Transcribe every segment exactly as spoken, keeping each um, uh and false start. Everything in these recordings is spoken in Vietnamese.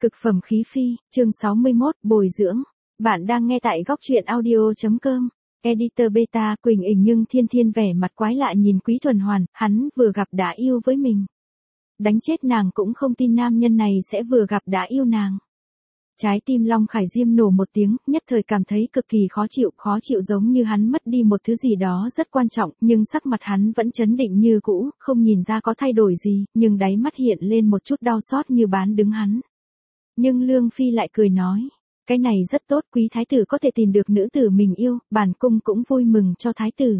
Cực phẩm khí phi, chương sáu mươi mốt, bồi dưỡng. Bạn đang nghe tại góc truyện audio.com. Editor Beta. Quỳnh ình nhưng Thiên Thiên vẻ mặt quái lạ nhìn Quý Thuần Hoàn, hắn vừa gặp đã yêu với mình. Đánh chết nàng cũng không tin nam nhân này sẽ vừa gặp đã yêu nàng. Trái tim Long Khải Diêm nổ một tiếng, nhất thời cảm thấy cực kỳ khó chịu, khó chịu giống như hắn mất đi một thứ gì đó rất quan trọng, nhưng sắc mặt hắn vẫn trấn định như cũ, không nhìn ra có thay đổi gì, nhưng đáy mắt hiện lên một chút đau xót như bán đứng hắn. Nhưng Lương Phi lại cười nói, cái này rất tốt, quý thái tử có thể tìm được nữ tử mình yêu, bản cung cũng vui mừng cho thái tử.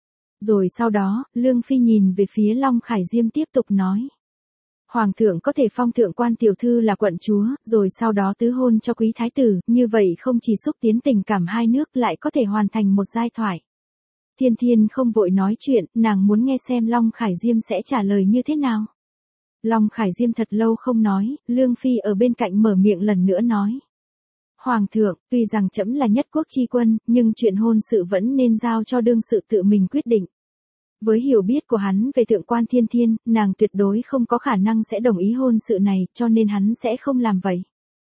Rồi sau đó, Lương Phi nhìn về phía Long Khải Diêm tiếp tục nói. Hoàng thượng có thể phong thượng quan tiểu thư là quận chúa, rồi sau đó tứ hôn cho quý thái tử, như vậy không chỉ xúc tiến tình cảm hai nước lại có thể hoàn thành một giai thoại. Thiên Thiên không vội nói chuyện, nàng muốn nghe xem Long Khải Diêm sẽ trả lời như thế nào. Long Khải Diêm thật lâu không nói, Lương Phi ở bên cạnh mở miệng lần nữa nói. Hoàng thượng, tuy rằng trẫm là nhất quốc chi quân, nhưng chuyện hôn sự vẫn nên giao cho đương sự tự mình quyết định. Với hiểu biết của hắn về thượng quan Thiên Thiên, nàng tuyệt đối không có khả năng sẽ đồng ý hôn sự này, cho nên hắn sẽ không làm vậy.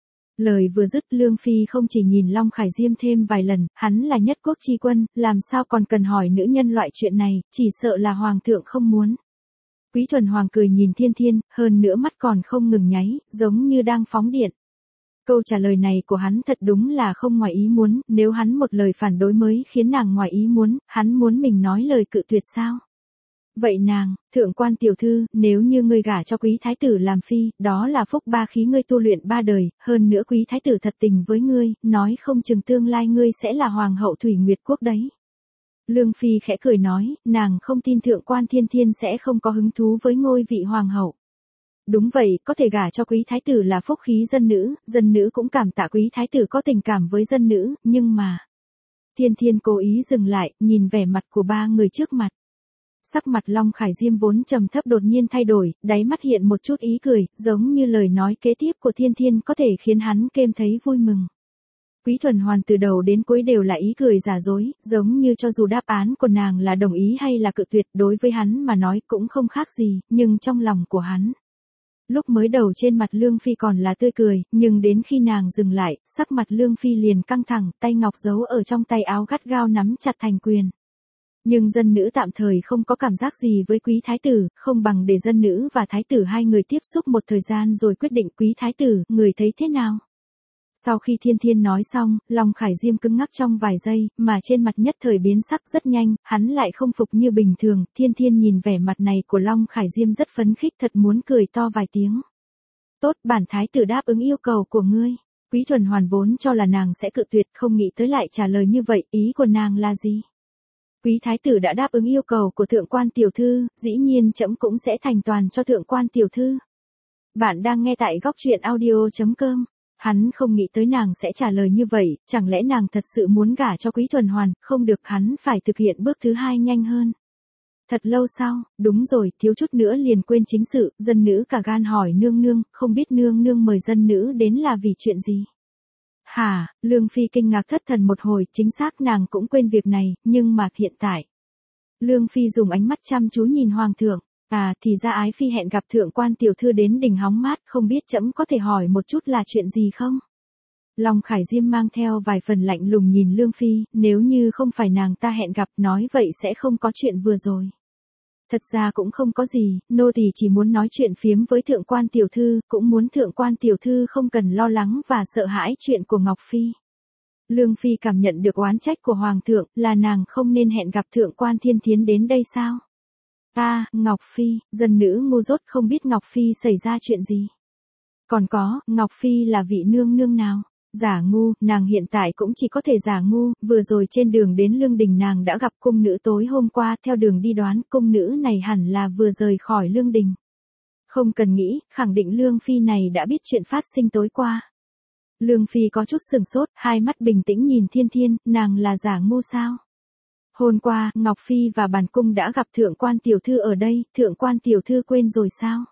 Lời vừa dứt, Lương Phi không chỉ nhìn Long Khải Diêm thêm vài lần, hắn là nhất quốc chi quân, làm sao còn cần hỏi nữ nhân loại chuyện này, chỉ sợ là hoàng thượng không muốn. Quý Thuần Hoàng cười nhìn Thiên Thiên, hơn nữa mắt còn không ngừng nháy, giống như đang phóng điện. Câu trả lời này của hắn thật đúng là không ngoài ý muốn, nếu hắn một lời phản đối mới khiến nàng ngoài ý muốn, hắn muốn mình nói lời cự tuyệt sao? Vậy nàng, thượng quan tiểu thư, nếu như ngươi gả cho quý thái tử làm phi, đó là phúc ba khí ngươi tu luyện ba đời, hơn nữa quý thái tử thật tình với ngươi, nói không chừng tương lai ngươi sẽ là hoàng hậu Thủy Nguyệt quốc đấy. Lương Phi khẽ cười nói, nàng không tin thượng quan Thiên Thiên sẽ không có hứng thú với ngôi vị hoàng hậu. Đúng vậy, có thể gả cho quý thái tử là phúc khí dân nữ, dân nữ cũng cảm tạ quý thái tử có tình cảm với dân nữ, nhưng mà... Thiên Thiên cố ý dừng lại, nhìn vẻ mặt của ba người trước mặt. Sắc mặt Long Khải Diêm vốn trầm thấp đột nhiên thay đổi, đáy mắt hiện một chút ý cười, giống như lời nói kế tiếp của Thiên Thiên có thể khiến hắn kêm thấy vui mừng. Quý Thuần Hoàn từ đầu đến cuối đều là ý cười giả dối, giống như cho dù đáp án của nàng là đồng ý hay là cự tuyệt, đối với hắn mà nói cũng không khác gì, nhưng trong lòng của hắn. Lúc mới đầu trên mặt Lương Phi còn là tươi cười, nhưng đến khi nàng dừng lại, sắc mặt Lương Phi liền căng thẳng, tay ngọc giấu ở trong tay áo gắt gao nắm chặt thành quyền. Nhưng dân nữ tạm thời không có cảm giác gì với quý thái tử, không bằng để dân nữ và thái tử hai người tiếp xúc một thời gian rồi quyết định. Quý thái tử, người thấy thế nào? Sau khi Thiên Thiên nói xong, Long Khải Diêm cứng ngắc trong vài giây, mà trên mặt nhất thời biến sắc rất nhanh, hắn lại không phục như bình thường. Thiên Thiên nhìn vẻ mặt này của Long Khải Diêm rất phấn khích, thật muốn cười to vài tiếng. Tốt, bản thái tử đáp ứng yêu cầu của ngươi. Quý Thuần Hoàn vốn cho là nàng sẽ cự tuyệt, không nghĩ tới lại trả lời như vậy, ý của nàng là gì? Quý thái tử đã đáp ứng yêu cầu của thượng quan tiểu thư, dĩ nhiên trẫm cũng sẽ thành toàn cho thượng quan tiểu thư. Bạn đang nghe tại góc truyện audio.com. Hắn không nghĩ tới nàng sẽ trả lời như vậy, chẳng lẽ nàng thật sự muốn gả cho Quý Thuần Hoàn, không được, hắn phải thực hiện bước thứ hai nhanh hơn. Thật lâu sau, đúng rồi, thiếu chút nữa liền quên chính sự, dân nữ cả gan hỏi nương nương, không biết nương nương mời dân nữ đến là vì chuyện gì? Hả, Lương Phi kinh ngạc thất thần một hồi, chính xác nàng cũng quên việc này, nhưng mà hiện tại. Lương Phi dùng ánh mắt chăm chú nhìn hoàng thượng. À, thì ra ái phi hẹn gặp thượng quan tiểu thư đến đỉnh hóng mát, không biết trẫm có thể hỏi một chút là chuyện gì không? Long Khải Diêm mang theo vài phần lạnh lùng nhìn Lương Phi, nếu như không phải nàng ta hẹn gặp, nói vậy sẽ không có chuyện vừa rồi. Thật ra cũng không có gì, nô tỳ chỉ muốn nói chuyện phiếm với thượng quan tiểu thư, cũng muốn thượng quan tiểu thư không cần lo lắng và sợ hãi chuyện của Ngọc Phi. Lương Phi cảm nhận được oán trách của hoàng thượng, là nàng không nên hẹn gặp thượng quan Thiên Thiến đến đây sao? A, à, Ngọc Phi, dân nữ ngu dốt không biết Ngọc Phi xảy ra chuyện gì. Còn có, Ngọc Phi là vị nương nương nào? Giả ngu, nàng hiện tại cũng chỉ có thể giả ngu, vừa rồi trên đường đến Lương Đình nàng đã gặp cung nữ tối hôm qua, theo đường đi đoán cung nữ này hẳn là vừa rời khỏi Lương Đình. Không cần nghĩ, khẳng định Lương Phi này đã biết chuyện phát sinh tối qua. Lương Phi có chút sừng sốt, hai mắt bình tĩnh nhìn Thiên Thiên, nàng là giả ngu sao? Hôm qua, Ngọc Phi và bản cung đã gặp thượng quan tiểu thư ở đây, thượng quan tiểu thư quên rồi sao?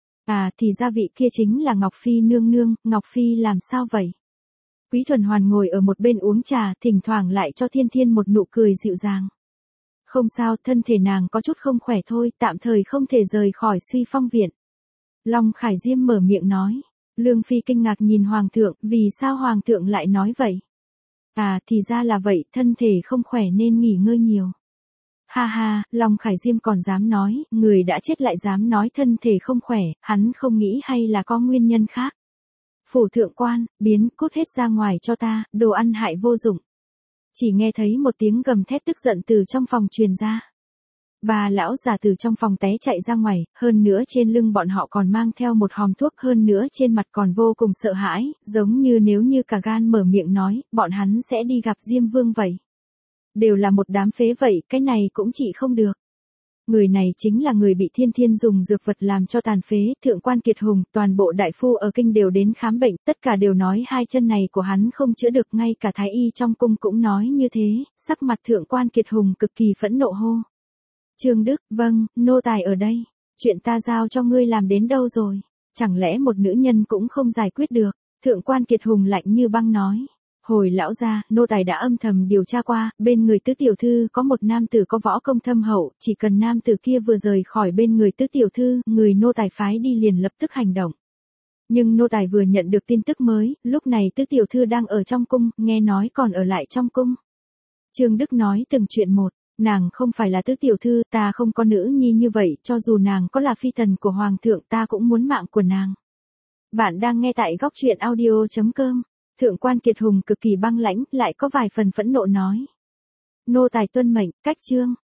À, thì ra vị kia chính là Ngọc Phi nương nương, Ngọc Phi làm sao vậy? Quý Thuần Hoàn ngồi ở một bên uống trà, thỉnh thoảng lại cho Thiên Thiên một nụ cười dịu dàng. Không sao, thân thể nàng có chút không khỏe thôi, tạm thời không thể rời khỏi Suy Phong viện. Long Khải Diêm mở miệng nói. Lương Phi kinh ngạc nhìn Hoàng thượng, vì sao Hoàng thượng lại nói vậy? À, thì ra là vậy, thân thể không khỏe nên nghỉ ngơi nhiều. Ha ha, Long Khải Diêm còn dám nói, người đã chết lại dám nói thân thể không khỏe, hắn không nghĩ hay là có nguyên nhân khác. Phủ thượng quan, biến, cút hết ra ngoài cho ta, đồ ăn hại vô dụng. Chỉ nghe thấy một tiếng gầm thét tức giận từ trong phòng truyền ra. Bà lão già từ trong phòng té chạy ra ngoài, hơn nữa trên lưng bọn họ còn mang theo một hòm thuốc, hơn nữa trên mặt còn vô cùng sợ hãi, giống như nếu như cả gan mở miệng nói, bọn hắn sẽ đi gặp Diêm Vương vậy. Đều là một đám phế vậy, cái này cũng trị không được. Người này chính là người bị Thiên Thiên dùng dược vật làm cho tàn phế, Thượng quan Kiệt Hùng, toàn bộ đại phu ở kinh đều đến khám bệnh, tất cả đều nói hai chân này của hắn không chữa được, ngay cả thái y trong cung cũng nói như thế, sắc mặt Thượng quan Kiệt Hùng cực kỳ phẫn nộ hô. Trương Đức, vâng, nô tài ở đây, chuyện ta giao cho ngươi làm đến đâu rồi, chẳng lẽ một nữ nhân cũng không giải quyết được, Thượng quan Kiệt Hùng lạnh như băng nói. Hồi lão gia, nô tài đã âm thầm điều tra qua, bên người tứ tiểu thư có một nam tử có võ công thâm hậu, chỉ cần nam tử kia vừa rời khỏi bên người tứ tiểu thư, người nô tài phái đi liền lập tức hành động. Nhưng nô tài vừa nhận được tin tức mới, lúc này tứ tiểu thư đang ở trong cung, nghe nói còn ở lại trong cung. Trương Đức nói từng chuyện một, nàng không phải là tứ tiểu thư, ta không có nữ nhi như vậy, cho dù nàng có là phi tần của hoàng thượng ta cũng muốn mạng của nàng. Bạn đang nghe tại góc truyện audio chấm com. Thượng quan Kiệt Hùng cực kỳ băng lãnh, lại có vài phần phẫn nộ nói. Nô tài tuân mệnh, cách chương.